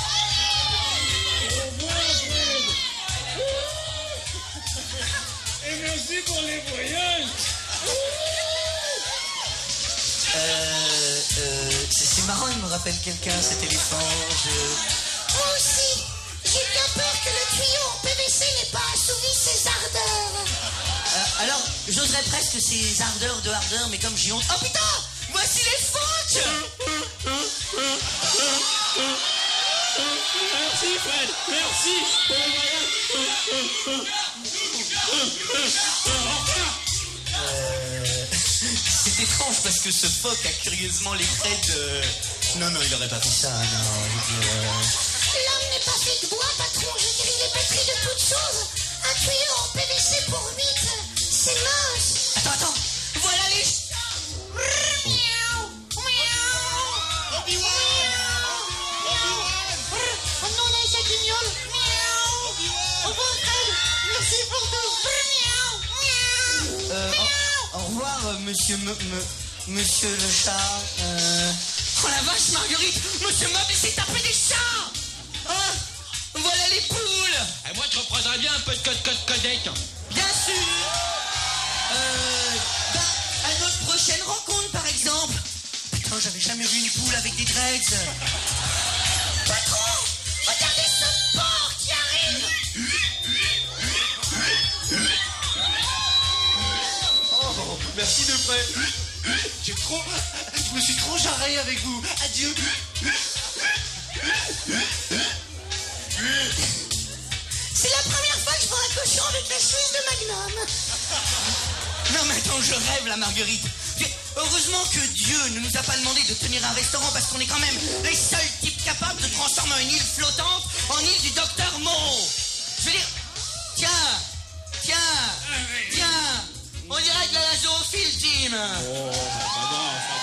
Et
merci pour les voyages.
C'est marrant, il me rappelle quelqu'un, cet éléphant.
Moi aussi, j'ai bien peur que le tuyau en PVC n'ait pas assouvi ses ardeurs.
Alors, j'oserais presque ces ardeurs de hardeur, mais comme j'ai honte... Oh putain! Voici les phoques!
Merci Fred, merci pour le voyage.
C'est étrange parce que ce phoque a curieusement les traits de... Non, il aurait pas fait ça, non, je veux dire...
L'homme n'est pas fait de bois, patron. Je veux dire, il est pétri de toutes choses. Un tuyau en PVC pour 8, c'est mince.
Attends, voilà les...
Oh non, on a un guignol. Au revoir, Fred. Merci pour tout.
Au revoir, monsieur le chat.
Oh la vache, Marguerite, Monsieur Meuble s'est tapé des chats. Hein? Voilà les poules.
Et moi, je reprendrais bien un peu de codec.
Bien sûr. À notre prochaine rencontre, par exemple. Putain, j'avais jamais vu une poule avec des dreads.
Patron, regardez ce porc qui arrive.
Oh, merci de près. Je me suis trop jarré avec vous. Adieu.
C'est la première fois que je vois un cochon avec la chemise de Magnum.
Non mais attends, je rêve là, Marguerite. Heureusement que Dieu ne nous a pas demandé de tenir un restaurant parce qu'on est quand même les seuls types capables de transformer une île flottante en île du Docteur Moreau. Je veux dire, tiens, on dirait de la zoophile, Tim.
Oh, ça va.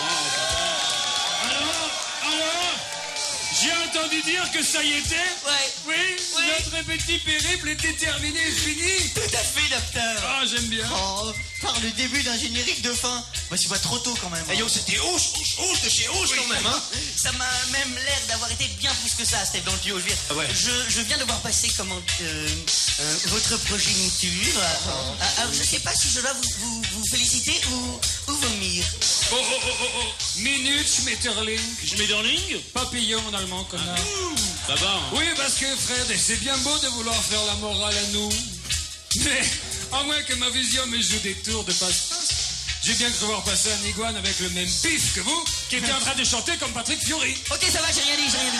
Alors, j'ai entendu dire que ça y était.
Oui.
Notre petit périple était terminé et fini.
Tout à fait, docteur.
Ah, j'aime bien.
Oh, par le début d'un générique de fin. Bah, c'est pas trop tôt quand même.
Hey yo, c'était Ouche de chez Ouche quand même, hein.
Ça m'a même l'air d'avoir été bien plus que ça, Steph, dans le duo.
Ah ouais.
Je viens de voir passer votre progéniture. Alors, je sais pas si je dois vous féliciter ou vomir.
Oh. Minute, Schmetterling. Papillon en allemand, connard.
Ça va, hein.
Oui, parce que, Fred, c'est bien beau de vouloir faire la morale à nous. Mais, à moins que ma vision me joue des tours de passe-passe, j'ai bien cru voir passer un iguane avec le même pif que vous, qui était en train de chanter comme Patrick Fiori.
Ok, ça va, j'ai rien dit.
Bien joué,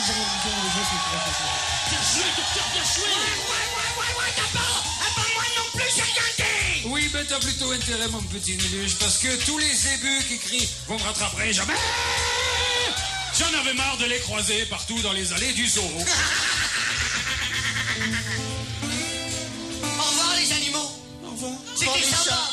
docteur, bien joué.
Ouais, d'abord, moi non plus, j'ai rien dit.
Oui, ben t'as plutôt intérêt, mon petit Niluche, parce que tous les zébus qui crient « Vous me rattraperez jamais !» J'en avais marre de les croiser partout dans les allées du zoo.
Au revoir, les animaux.
Au revoir.
C'était sympa.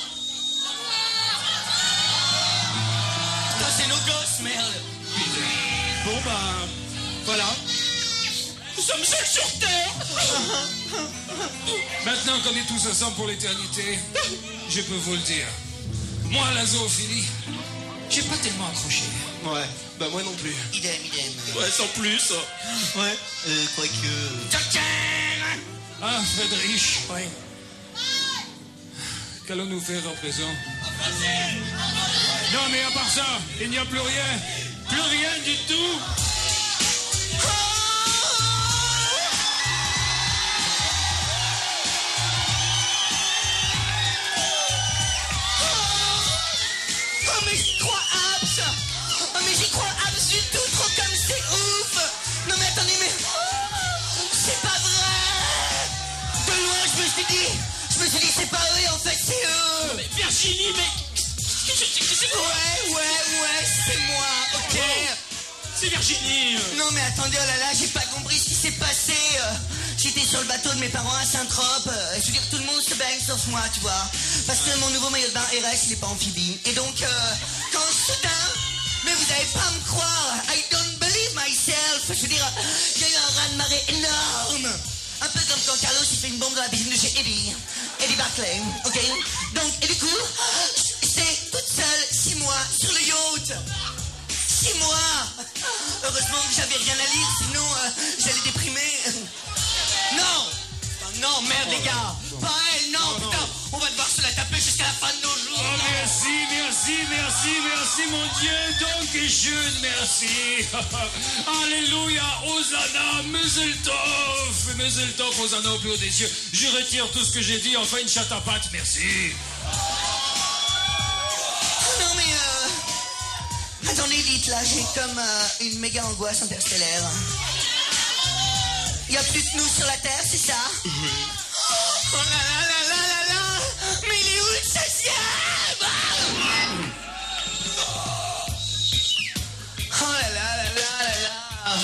Ça, c'est nos gosses, merde.
Bon, ben, voilà.
Nous sommes seuls sur Terre.
Maintenant qu'on est tous ensemble pour l'éternité, je peux vous le dire. Moi, la zoophilie, j'ai pas tellement accroché.
Ouais, bah moi non plus.
Idem.
Ouais, sans plus.
Ouais, quoique...
Ah, Friedrich. Oui. Qu'allons-nous faire à présent? Non, mais à part ça, il n'y a plus rien. Plus rien du tout.
Oh, mais j'y crois abs. Oh, mais j'y crois abs du tout. Trop comme c'est ouf. Non, mais attendez, mais... C'est pas vrai. De loin, je me suis dit, c'est pas eux, en fait, c'est eux.
Mais Virginie, mais... C'est quoi?
Ouais, c'est moi, ok.
C'est Virginie.
Non, mais attendez, oh là là, j'ai pas compris ce qui s'est passé. J'étais sur le bateau de mes parents à Saint-Trope. Je veux dire, tout le monde se baigne sauf moi, tu vois. Parce que mon nouveau maillot de bain RS, il est pas amphibie. Et donc, quand soudain, mais vous allez pas me croire, I don't believe myself. Je veux dire, il y a eu un raz-de-marée énorme. Un peu comme quand Carlos il fait une bombe dans la piscine de chez Eddie Barclay, ok. Donc, et du coup, j'étais toute seule 6 mois sur le yacht. 6 mois. Heureusement que j'avais rien à lire, sinon j'allais déprimer. Non, merde les gars. Pas elle, non, putain. On va devoir se la taper.
merci mon Dieu, Danke schön, merci. Alléluia, Hosanna, Mazel Tov, Hosanna au plus haut des cieux. Je retire tout ce que j'ai dit, enfin une chatte à pattes, merci.
Non mais attendez, dites là, j'ai comme une méga angoisse interstellaire. Il y a plus que nous sur la Terre, c'est ça? Oui. Oh là là là là là là. Mais il est où le 16e? Oh là là là là là là.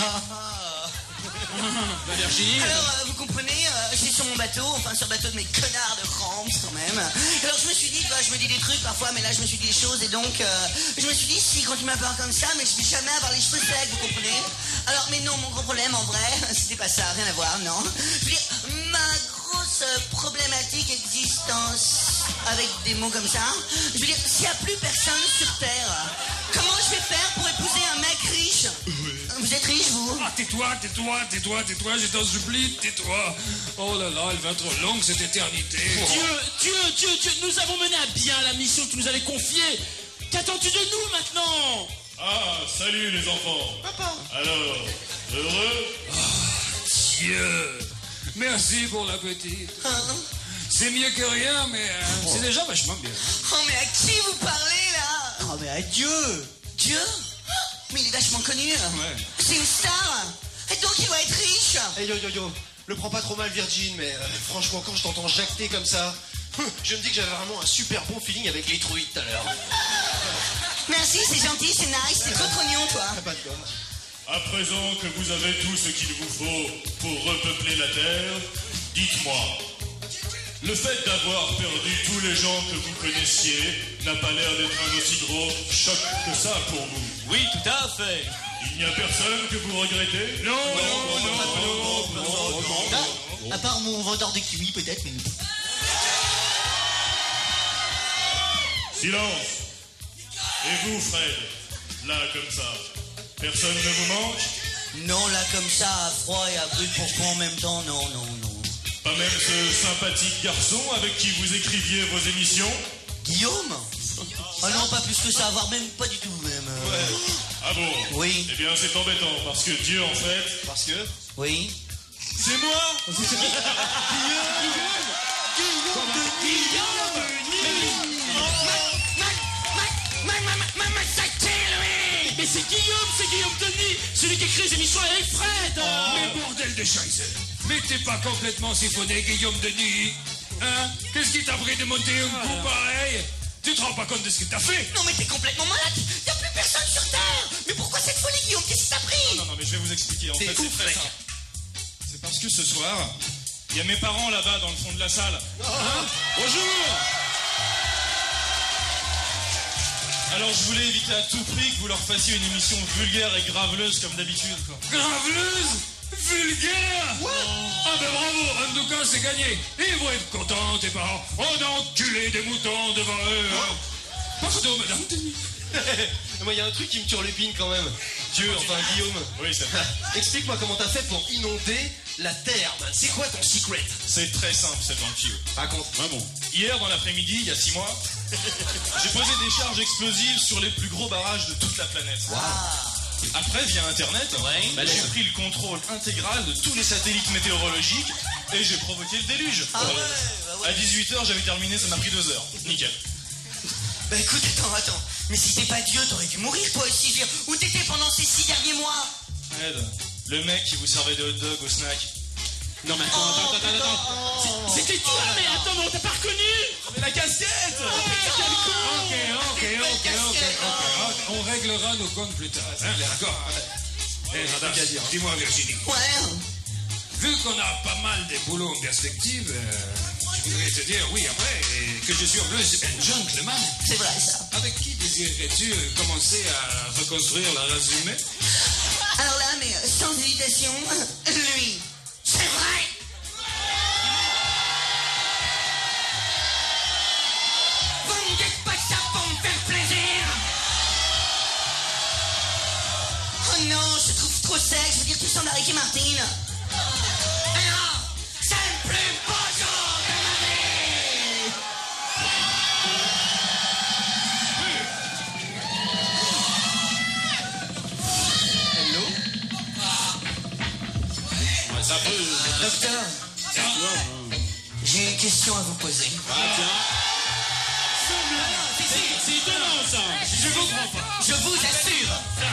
Virginie.
Alors, vous comprenez, j'étais sur mon bateau, enfin sur le bateau de mes connards de Rams quand même. Alors je me suis dit, je me dis des trucs parfois, mais là je me suis dit des choses et donc je me suis dit, si quand tu m'appelles comme ça, mais je vais jamais avoir les cheveux secs, vous comprenez? Alors, mais non, mon gros problème en vrai, c'était pas ça, rien à voir, non. Je veux dire, ma grosse problématique existence avec des mots comme ça, je veux dire, s'il n'y a plus personne sur Terre, comment je vais faire pour épouser un mec riche? Vous êtes riche, vous?
Ah, tais-toi, je t'en supplie, tais-toi. Oh là là, elle va être longue cette éternité.
Dieu, nous avons mené à bien la mission que tu nous avais confiée. Qu'attends-tu de nous maintenant?
Ah, salut les enfants.
Papa.
Alors, heureux?
Dieu, merci pour la petite.
Hein?
C'est mieux que rien, mais c'est déjà vachement bien.
Oh, mais à qui vous parlez, là?
Oh, mais à Dieu.
Dieu? Mais il est vachement connu.
Ouais.
C'est une star. Et donc il doit être riche.
Hey, yo, le prends pas trop mal, Virgin, mais franchement, quand je t'entends jacter comme ça, je me dis que j'avais vraiment un super bon feeling avec les truies tout à l'heure.
Merci, c'est gentil, c'est nice, c'est trop mignon, toi.
Pas de gomme.
À présent que vous avez tout ce qu'il vous faut pour repeupler la Terre, dites-moi, le fait d'avoir perdu tous les gens que vous connaissiez n'a pas l'air d'être un aussi gros choc que ça pour vous.
Oui, tout à fait.
Il n'y a personne que vous regrettez?
Non.
À part mon vendeur de kiwi, peut-être, mais...
Silence. Et vous, Fred, là comme ça, personne ne vous manque?
Non, là, comme ça, à froid et à brûle pour fond en même temps, non.
Pas même ce sympathique garçon avec qui vous écriviez vos émissions?
Guillaume? Ah non, pas plus que ça, voire même pas du tout, même.
Ah bon?
Oui.
Eh bien, c'est embêtant, parce que Dieu, en fait...
Parce que...
Oui.
C'est moi!
Mais c'est Guillaume Denis, celui qui écrit les émissions avec Fred.
Mais bordel de Scheiße. Mais t'es pas complètement siphonné, Guillaume Denis. Hein? Qu'est-ce qui t'a pris de monter un coup pareil? Tu te rends pas compte de ce que t'as fait?
Non, mais t'es complètement malade. Y'a plus personne sur Terre. Mais pourquoi cette folie, Guillaume? Qu'est-ce qui t'a pris?
Non, mais je vais vous expliquer. En fait, c'est très simple. C'est parce que ce soir, il y a mes parents là-bas dans le fond de la salle.
Bonjour.
Alors, je voulais éviter à tout prix que vous leur fassiez une émission vulgaire et graveleuse comme d'habitude, quoi.
Graveleuse? Vulgaire? Ah ben bravo, en tout cas c'est gagné. Ils vont être contents, tes parents. On a enculé des moutons devant eux. Hein. Pardon, madame Denis.
Moi, il y a un truc qui me turlupine quand même. Dieu, enfin Guillaume.
Oui, c'est vrai.
Explique-moi comment t'as fait pour inonder la Terre, man. C'est quoi ton secret?
C'est très simple, cette vampire.
Raconte.
Ah bon. Hier, dans l'après-midi, il y a 6 mois, j'ai posé des charges explosives sur les plus gros barrages de toute la planète. Après, via Internet, j'ai pris le contrôle intégral de tous les satellites météorologiques et j'ai provoqué le déluge. À 18h, j'avais terminé, ça m'a pris 2 heures. Nickel.
Bah écoute, attends. Mais si t'es pas Dieu, t'aurais dû mourir toi aussi. Je veux dire, où t'étais pendant ces 6 derniers mois?
Ed, le mec qui vous servait des hot dogs au snack.
Non mais attends.
C'était toi, mais attends, mais on t'a pas reconnu.
Mais la casquette!
Ok. On réglera nos comptes plus tard. Hein, d'accord. Madame, dis-moi Virginie.
Ouais.
Vu qu'on a pas mal des boulots en perspective, je voudrais te dire, oui, après, que je suis en plus un gentleman.
C'est vrai, ça.
Avec qui désirerais-tu commencer à reconstruire la race humaine?
Alors là, mais sans hésitation, lui. C'est vrai. Vous me dites pas ça pour me faire plaisir. Oh non, je te trouve trop sec. Je veux dire, tu sens la Ricky Martin. Alors, c'est le plus beau jour de ma vie. Docteur, j'ai une question à vous poser.
C'est étonnant ça. Je vous comprends pas.
Je vous assure.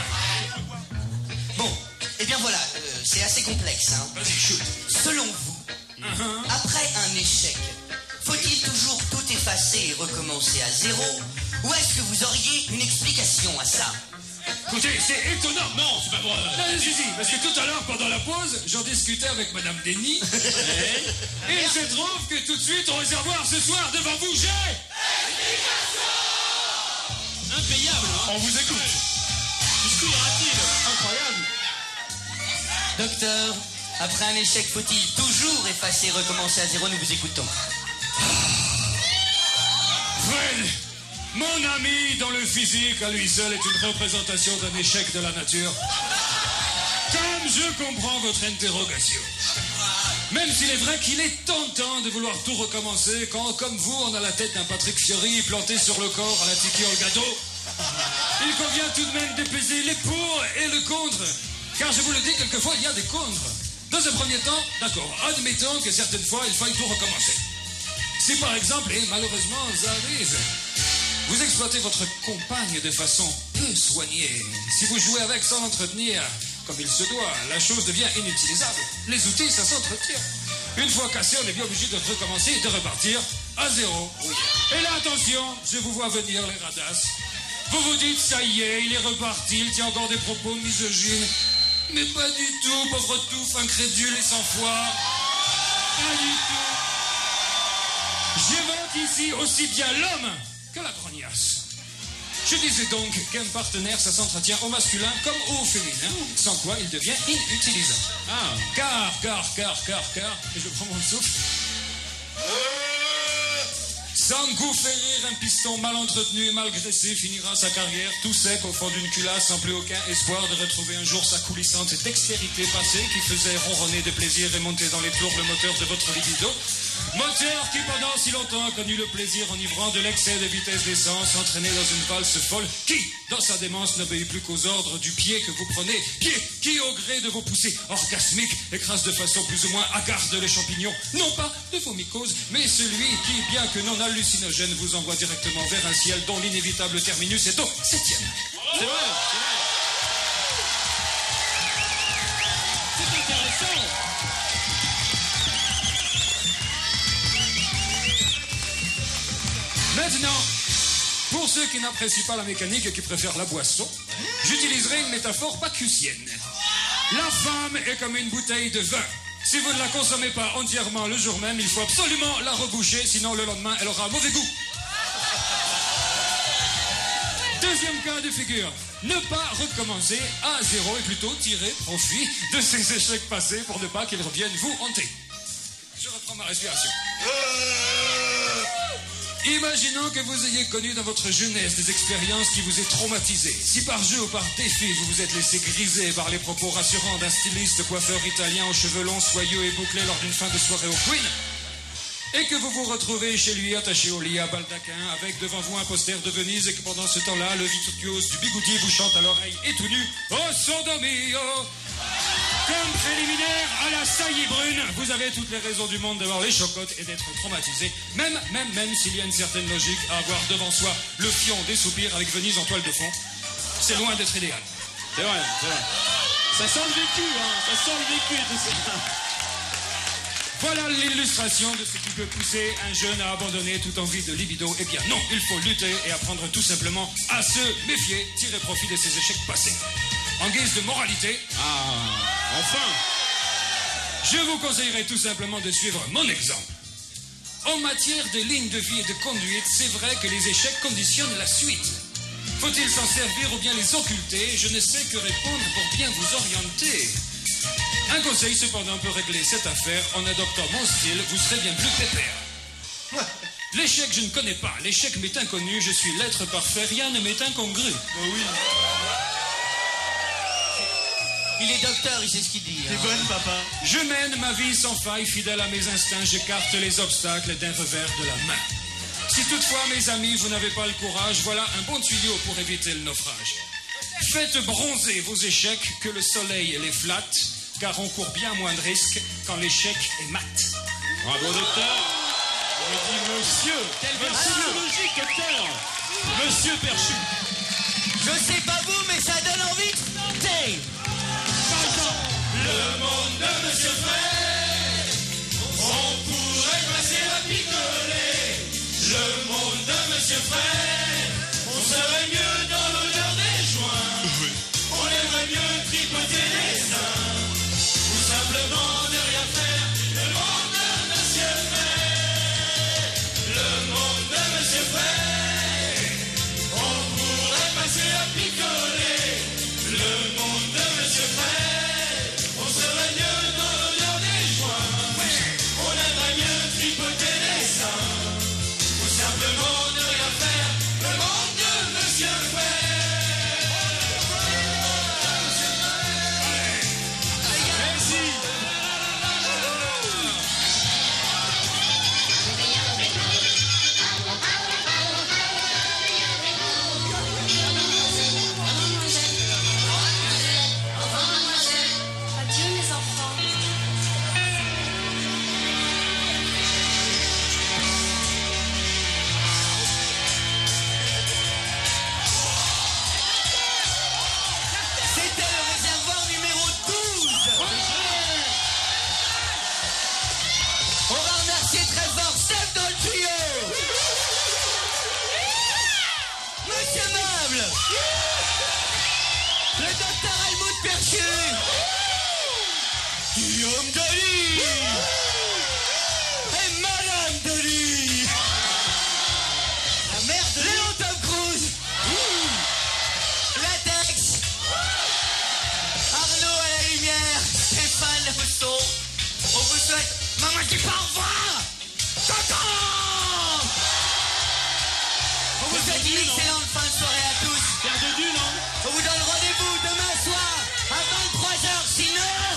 Bon, eh bien voilà, c'est assez complexe. Hein. Selon vous, après un échec, faut-il toujours tout effacer et recommencer à zéro? Ou est-ce que vous auriez une explication à ça?
Écoutez, c'est étonnant. Non, c'est pas vrai. Non, si, parce que tout à l'heure, pendant la pause, j'en discutais avec Madame Denis. Et il se trouve que tout de suite, au réservoir, ce soir, devant vous, j'ai...
Impayable, hein.
On vous écoute.
Jusqu'où ira-t-il?
Incroyable.
Docteur, après un échec, faut-il toujours effacer et recommencer à zéro? Nous vous écoutons.
Fred, mon ami dans le physique, à lui seul, est une représentation d'un échec de la nature. Comme je comprends votre interrogation. Même s'il est vrai qu'il est tentant de vouloir tout recommencer quand, comme vous, on a la tête d'un Patrick Fiori planté sur le corps à la Tiki Olgado, il convient tout de même d'épaiser les pour et le contre. Car je vous le dis, quelquefois, il y a des contres. Dans un premier temps, d'accord, admettons que certaines fois, il faille tout recommencer. Si par exemple, et malheureusement, ça arrive, vous exploitez votre compagne de façon peu soignée, si vous jouez avec sans l'entretenir comme il se doit, la chose devient inutilisable. Les outils, ça s'entretient. Une fois cassé, on est bien obligé de recommencer et de repartir à zéro. Et là, attention, je vous vois venir les radasses. Vous vous dites, ça y est, il est reparti, il tient encore des propos misogynes. Mais pas du tout, pauvre touffe, incrédule et sans foi. Pas du tout. J'évoque ici aussi bien l'homme que la grognasse. Je disais donc qu'un partenaire, ça s'entretient au masculin comme au féminin, sans quoi il devient inutilisant. Car, et je prends mon souffle. Sans goût faire rire, un piston mal entretenu et mal graissé finira sa carrière tout sec au fond d'une culasse sans plus aucun espoir de retrouver un jour sa coulissante dextérité passée qui faisait ronronner de plaisir et monter dans les tours le moteur de votre libido. Moteur qui pendant si longtemps a connu le plaisir enivrant de l'excès de vitesse d'essence, entraîné dans une valse folle, qui, dans sa démence, n'obéit plus qu'aux ordres du pied que vous prenez, pied qui, au gré de vos poussées orgasmiques, écrase de façon plus ou moins hagarde les champignons, non pas de vos mycoses, mais celui qui, bien que non hallucinogène, vous envoie directement vers un ciel dont l'inévitable terminus est au 7e.
C'est vrai. C'est intéressant.
Maintenant, pour ceux qui n'apprécient pas la mécanique et qui préfèrent la boisson, j'utiliserai une métaphore paccusienne. La femme est comme une bouteille de vin. Si vous ne la consommez pas entièrement le jour même, il faut absolument la reboucher, sinon le lendemain, elle aura mauvais goût. Deuxième cas de figure, ne pas recommencer à zéro et plutôt tirer profit de ces échecs passés pour ne pas qu'ils reviennent vous hanter. Je reprends ma respiration. Imaginons que vous ayez connu dans votre jeunesse des expériences qui vous aient traumatisé. Si par jeu ou par défi, vous vous êtes laissé griser par les propos rassurants d'un styliste coiffeur italien aux cheveux longs, soyeux et bouclés lors d'une fin de soirée au Queen, et que vous vous retrouvez chez lui attaché au lit à baldaquin, avec devant vous un poster de Venise, et que pendant ce temps-là, le virtuose du bigoudi vous chante à l'oreille et tout nu « Oh, sodomio !» Comme préliminaire à la saillie brune, vous avez toutes les raisons du monde d'avoir les chocottes et d'être traumatisé, même s'il y a une certaine logique à avoir devant soi le fion des soupirs avec Venise en toile de fond. C'est loin d'être idéal.
C'est vrai. Ça sent le vécu, hein. Ça sent le vécu, tout ça.
Voilà l'illustration de ce qui peut pousser un jeune à abandonner toute envie de libido. Eh bien non, il faut lutter et apprendre tout simplement à se méfier, tirer profit de ces échecs passés. En guise de moralité...
Enfin,
je vous conseillerais tout simplement de suivre mon exemple. En matière de ligne de vie et de conduite, c'est vrai que les échecs conditionnent la suite. Faut-il s'en servir ou bien les occulter? Je ne sais que répondre pour bien vous orienter. Un conseil cependant peut régler cette affaire en adoptant mon style, vous serez bien plus pépère. L'échec, je ne connais pas. L'échec m'est inconnu, je suis l'être parfait, rien ne m'est incongru.
Oui.
Il est docteur, il sait ce qu'il dit.
T'es bonne, papa.
Je mène ma vie sans faille, fidèle à mes instincts, j'écarte les obstacles d'un revers de la main. Si toutefois, mes amis, vous n'avez pas le courage, voilà un bon tuyau pour éviter le naufrage. Faites bronzer vos échecs, que le soleil les flatte. car on court bien moins de risques quand l'échec est mat.
Bravo, docteur. Je dis monsieur.
Quelle version logique, docteur.
Monsieur Perchu.
Je sais pas vous, mais ça donne envie de chanter.
Le monde de Monsieur Fred, on pourrait passer à picoler. Le monde de Monsieur Fred, on serait mieux dans l'odeur des joints. On aimerait mieux tripoter les seins, ou simplement ne rien faire. Le monde de Monsieur Fred, le monde de Monsieur Fred, on pourrait passer à picoler. Le monde de Monsieur Fred, on serait mieux dans l'odeur des joints. On aimerait mieux tripoter les seins, ou simplement ne rien faire. Le monde de Monsieur Fred. Merci.
Adieu les enfants.
C'était le réservoir numéro 12. On va remercier très fort Steph dans le tuyau. Monsieur Meuble. Le docteur Helmut Perchu. Guillaume Delis. Et Madame Delis.
La mère de
Léon Tom Cruise. Latex. Arnaud à la lumière. Stéphane au son. On vous souhaite. Maman, je dis pas au revoir. Tonton. On vous souhaite une excellente fin de soirée à tous.
Terre de Dune, hein.
On vous donne rendez-vous demain soir à 23h. Sinon.